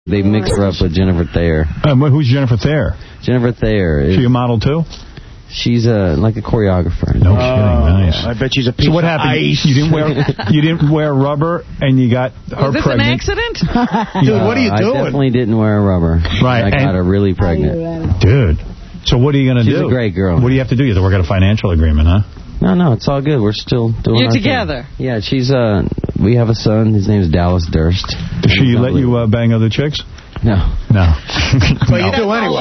They mixed her up with Jennifer Thayer. Who's Jennifer Thayer? Jennifer Thayer. Is she a model, too? She's like a choreographer. No kidding, nice. I bet she's a piece So what happened? of ice. You didn't wear rubber, and you got her pregnant. Was this an accident? Dude, what are you doing? I definitely didn't wear a rubber. Right. I got her really pregnant. Dude. So what are you going to do? She's a great girl. What do you have to do? You have to work out a financial agreement, huh? No, it's all good. We're still doing You're our together. thing. Yeah, she's, we have a son. His name is Dallas Durst. Does she let you bang other chicks? No. No. Well, you do anyway.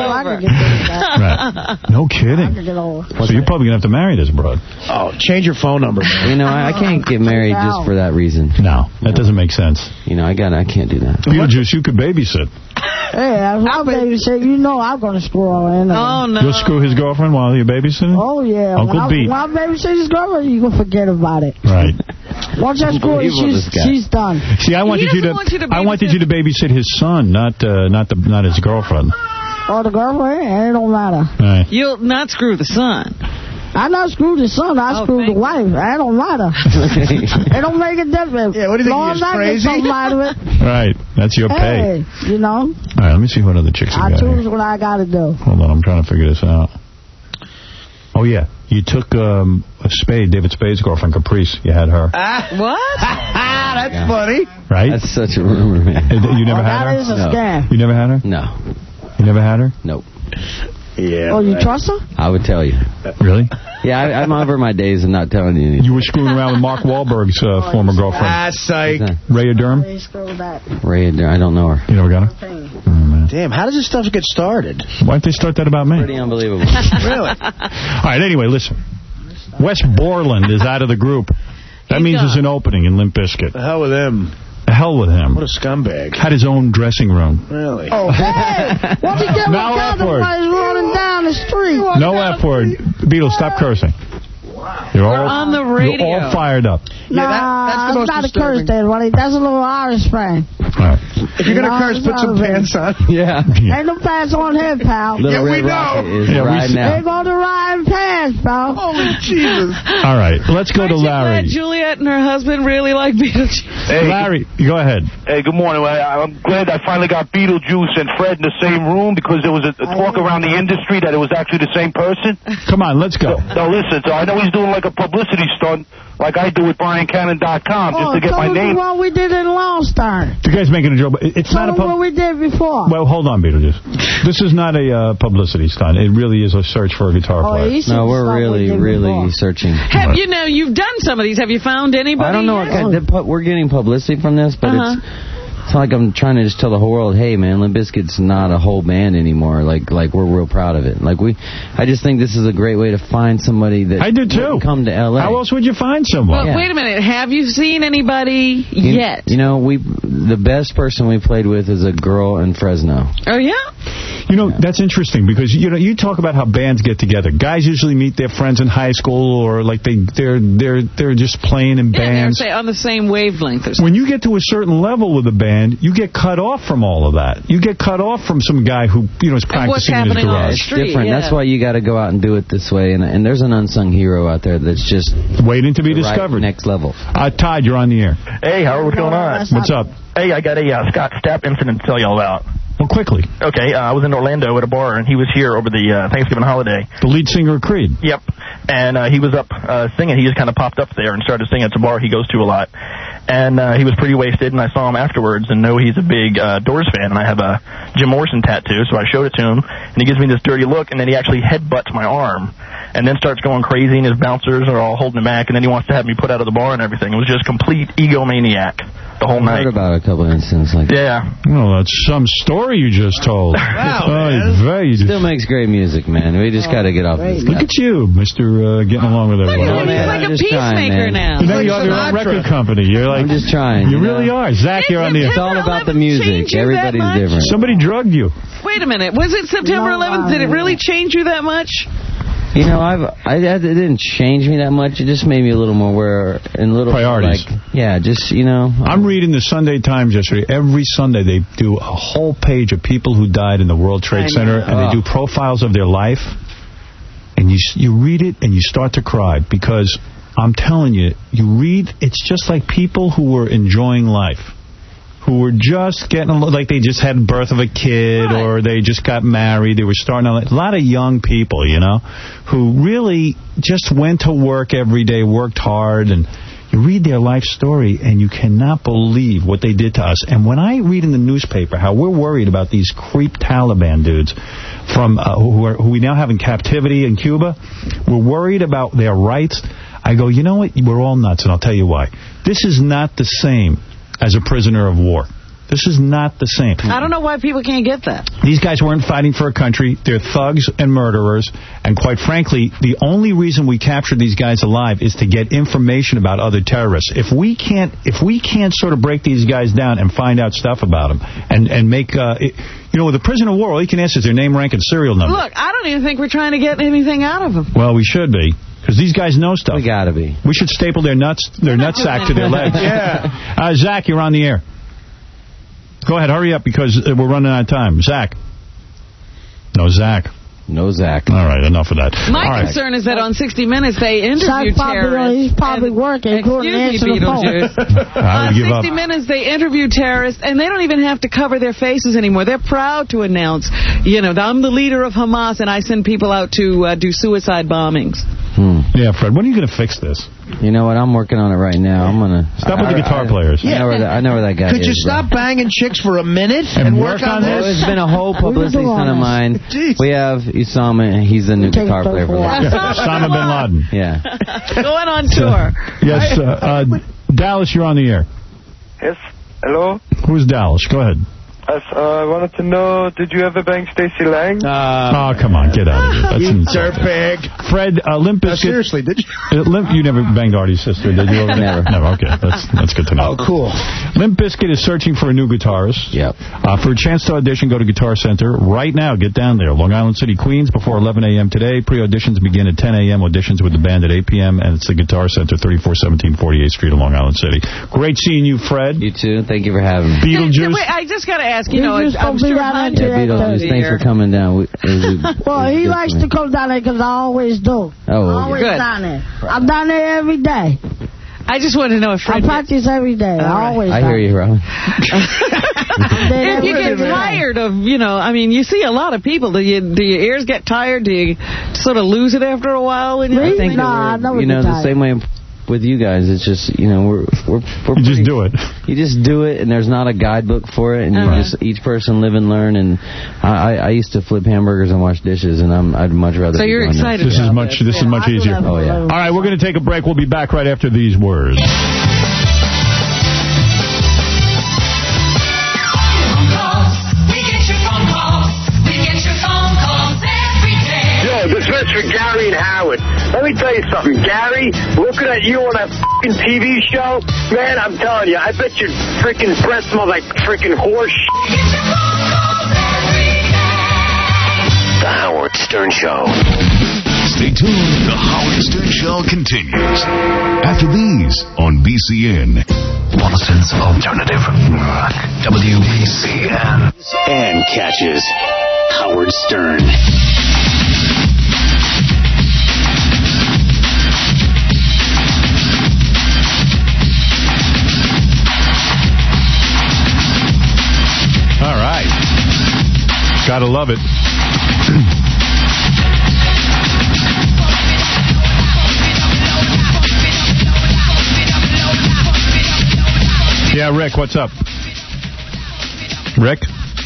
Right. No kidding. So you're probably going to have to marry this broad. Oh, change your phone number. You know, I can't get married just for that reason. No, that doesn't make sense. You know, I can't do that. Beetlejuice, you could babysit. Hey, as my babysit, you know I'm going to screw her in. Oh, no. You'll screw his girlfriend while you're babysitting? Oh, yeah. Uncle Pete. When I babysit his girlfriend, you can forget about it. Right. Once I screw her, she's done. See, I wanted you to babysit his son, not his girlfriend. Or the girlfriend, it don't matter. Right. You'll not screw the son. I not screwed the son, I screwed the wife. It don't matter. It don't make a difference. Yeah, what do you think, Long as I get crazy? something out of it. Right. That's your pay. Hey, you know. All right, let me see what other chicks I you got choose here. what I got to do. Hold on, I'm trying to figure this out. Oh, yeah. You took a Spade, David Spade's girlfriend, Caprice. You had her. What? That's funny. Right? That's such a rumor, man. You never had her? That is a scam. You never had her? No. You never had her? Nope. Yeah. Oh, you trust her? I would tell you. Really? Yeah, I'm over my days of not telling you anything. You were screwing around with Mark Wahlberg's former girlfriend. Psych. Rhea Durham? Ray, I don't know her. You never got her? Oh, man. Damn, how does this stuff get started? Why'd they start that about me? Pretty unbelievable. Really? All right, anyway, listen. Wes Borland is out of the group. That means there's an opening in Limp Bizkit. The hell with him. The hell with him. What a scumbag. Had his own dressing room. Really? Oh, hey! What you get No with F word. everybody's running down the street? No F word. Beatles, stop cursing. You're all on the radio. You're all fired up. Nah, that's the most it's not a disturbing. curse there, buddy. That's a little Irish thing. All right. If you're going to curse, put some pants on. Yeah. Ain't no pants on here, pal. Little Yeah, we Red Rocket is riding out. Ain't going to ride in pants, pal. Holy Jesus. All right. Let's go to Aren't you glad Larry. Juliet and her husband really like Beetlejuice? Hey, Larry, go ahead. Hey, good morning. I'm glad I finally got Beetlejuice and Fred in the same room because there was a talk around the industry that it was actually the same person. Come on, let's go. Now, listen, so I know he's doing like a publicity stunt like I do with BrianCannon.com just to get my name. What we did in Lost Time. The guy's making a joke. But it's not a what we did before. Well, hold on, Beetlejuice. This is not a publicity stunt. It really is a search for a guitar player. No, we're really searching. Have you know, you've done some of these. Have you found anybody? I don't know. We're getting publicity from this, but it's not like I'm trying to just tell the whole world, hey, man, Limp Bizkit's not a whole band anymore. Like we're real proud of it. I just think this is a great way to find somebody that I do too. Come to L.A. How else would you find someone? Well, wait a minute. Have you seen anybody yet? You know, the best person we played with is a girl in Fresno. Oh, yeah? You know, that's interesting because, you talk about how bands get together. Guys usually meet their friends in high school or like they're just playing in bands. They're on the same wavelength or something. When you get to a certain level with a band, you get cut off from all of that. You get cut off from some guy who, is practicing in his garage. It's different. That's why you got to go out and do it this way. And there's an unsung hero out there that's just waiting to be discovered. Next level. Todd, you're on the air. Hey, Howard, what's going on? What's up? Hey, I got a Scott Stapp incident to tell you all about. Well, quickly. Okay, I was in Orlando at a bar, and he was here over the Thanksgiving holiday. The lead singer of Creed. Yep. And he was up singing. He just kind of popped up there and started singing. It's a bar he goes to a lot. And he was pretty wasted, and I saw him afterwards and know he's a big Doors fan, and I have a Jim Morrison tattoo, so I showed it to him, and he gives me this dirty look, and then he actually headbutts my arm, and then starts going crazy, and his bouncers are all holding him back, and then he wants to have me put out of the bar and everything. It was just complete egomaniac the whole night. I heard about a couple of incidents like that. Yeah. Oh, that's some story you just told. Still makes great music, man. We just got to get off this. Look at you, Mr. Getting along with everyone. He's like a peacemaker now. You know you have your own record company. You're like, I'm just trying. You really are. Zach, you're on the air. It's all about the music. Everybody's different. Somebody drugged you. Wait a minute. Was it September 11th? Did it really change you that much? You know, it didn't change me that much. It just made me a little more aware and a little priorities. I'm reading the Sunday Times yesterday. Every Sunday they do a whole page of people who died in the World Trade Center, and they do profiles of their life. And you read it and you start to cry because I'm telling you, you read. It's just like people who were enjoying life, who were just getting, like they just had birth of a kid or they just got married. They were starting a lot of young people, you know, who really just went to work every day, worked hard, and you read their life story and you cannot believe what they did to us. And when I read in the newspaper how we're worried about these creep Taliban dudes from who we now have in captivity in Cuba, we're worried about their rights. I go, you know what? We're all nuts, and I'll tell you why. This is not the same as a prisoner of war. This is not the same. I don't know why people can't get that. These guys weren't fighting for a country. They're thugs and murderers. And quite frankly, the only reason we captured these guys alive is to get information about other terrorists. If we can't sort of break these guys down and find out stuff about them and make, you know, with a prisoner of war, all you can ask is their name, rank, and serial number. Look, I don't even think we're trying to get anything out of them. Well, we should be. Because these guys know stuff. We gotta be. We should staple their nutsack to their legs. Yeah. Zach, you're on the air. Go ahead, hurry up, because we're running out of time. Zach. No, Zach. No, Zach. All right, enough of that. My concern is that on 60 Minutes they interviewed terrorists. He's probably working. Excuse me, Beetlejuice. On 60 Minutes they interviewed terrorists, and they don't even have to cover their faces anymore. They're proud to announce, you know, I'm the leader of Hamas, and I send people out to do suicide bombings. Yeah, Fred, when are you going to fix this? You know what? I'm working on it right now. I'm gonna stop with the guitar players. I know where that guy is. Could you stop banging chicks for a minute and work on this? Well, it's been a whole publicity stunt of mine. We have Usama. He's the new guitar player for us. Osama bin Laden. Yeah. Going on tour. Yes, Dallas, you're on the air. Yes. Hello. Who's Dallas? Go ahead. Yes, I wanted to know, did you ever bang Stacey Lang? Oh, come on, get out of here. That's You insulting. dirtbag. Fred, Limp Bizkit. Seriously, did you? You never banged Artie's sister, did you? Never. Never, okay. That's good to know. Oh, cool. Limp Bizkit is searching for a new guitarist. Yep. For a chance to audition, go to Guitar Center right now. Get down there. Long Island City, Queens, before 11 a.m. today. Pre-auditions begin at 10 a.m. Auditions with the band at 8 p.m. And it's the Guitar Center, 3417 48th Street in Long Island City. Great seeing you, Fred. You too. Thank you for having me. Beetlejuice. Wait, I just got to ask, you know, I'm be sure down Hunter... there. Beetlejuice, thanks for coming down. Well, he likes to come down there because I always do. Always Good. down there. I'm down there every day. I just wanted to know if Fred... I practice every day. I always I hear you, Robin. If you get tired of, you know, I mean, you see a lot of people. Do your ears get tired? Do you sort of lose it after a while? I think I never you know, get the same way with you guys, it's just, you know, we're You just do it. You just do it, and there's not a guidebook for it, and you just each person live and learn. And I used to flip hamburgers and wash dishes, and I'd much rather. So you're excited. This is much easier. Oh yeah. All right, we're going to take a break. We'll be back right after these words. This is for Gary and Howard. Let me tell you something. Gary, looking at you on that fucking TV show, man, I'm telling you, I bet your freaking breath smells like freaking horse shit. The Howard Stern Show. Stay tuned. The Howard Stern Show continues after these on BCN. Boston's alternative rock. WBCN. And catches Howard Stern. All right. Gotta love it. Yeah, Rick, what's up? Rick?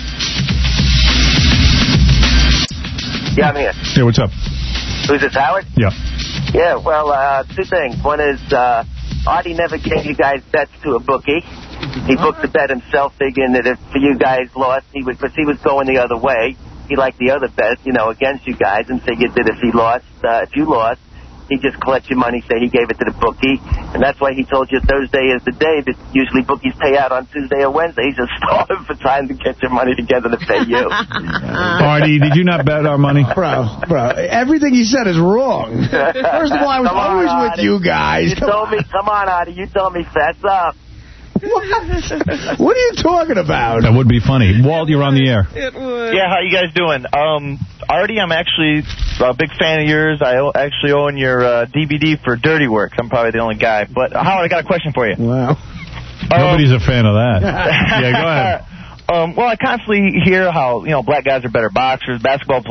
Yeah, I'm here. Hey, what's up? Who's this, Howard? Yeah. Yeah, well, two things. One is Artie never gave you guys bets to a bookie. He booked the bet himself, thinking that if you guys lost, because he was going the other way. He liked the other bet, you know, against you guys, and figured that if you lost, he'd just collect your money, say he gave it to the bookie. And that's why he told you Thursday is the day that usually bookies pay out on Tuesday or Wednesday. He's just starving for time to get your money together to pay you. Artie, did you not bet our money? Bro, everything he said is wrong. First of all, I was always with Artie. you guys. Come on, Artie, you told me fess up. What are you talking about? That would be funny. Walt, you're on the air. It would. Yeah, how you guys doing? Artie, I'm actually a big fan of yours. I actually own your DVD for Dirty Work. I'm probably the only guy. But, Howard, I got a question for you. Wow. Nobody's a fan of that. Yeah, go ahead. Well, I constantly hear how, black guys are better boxers, basketball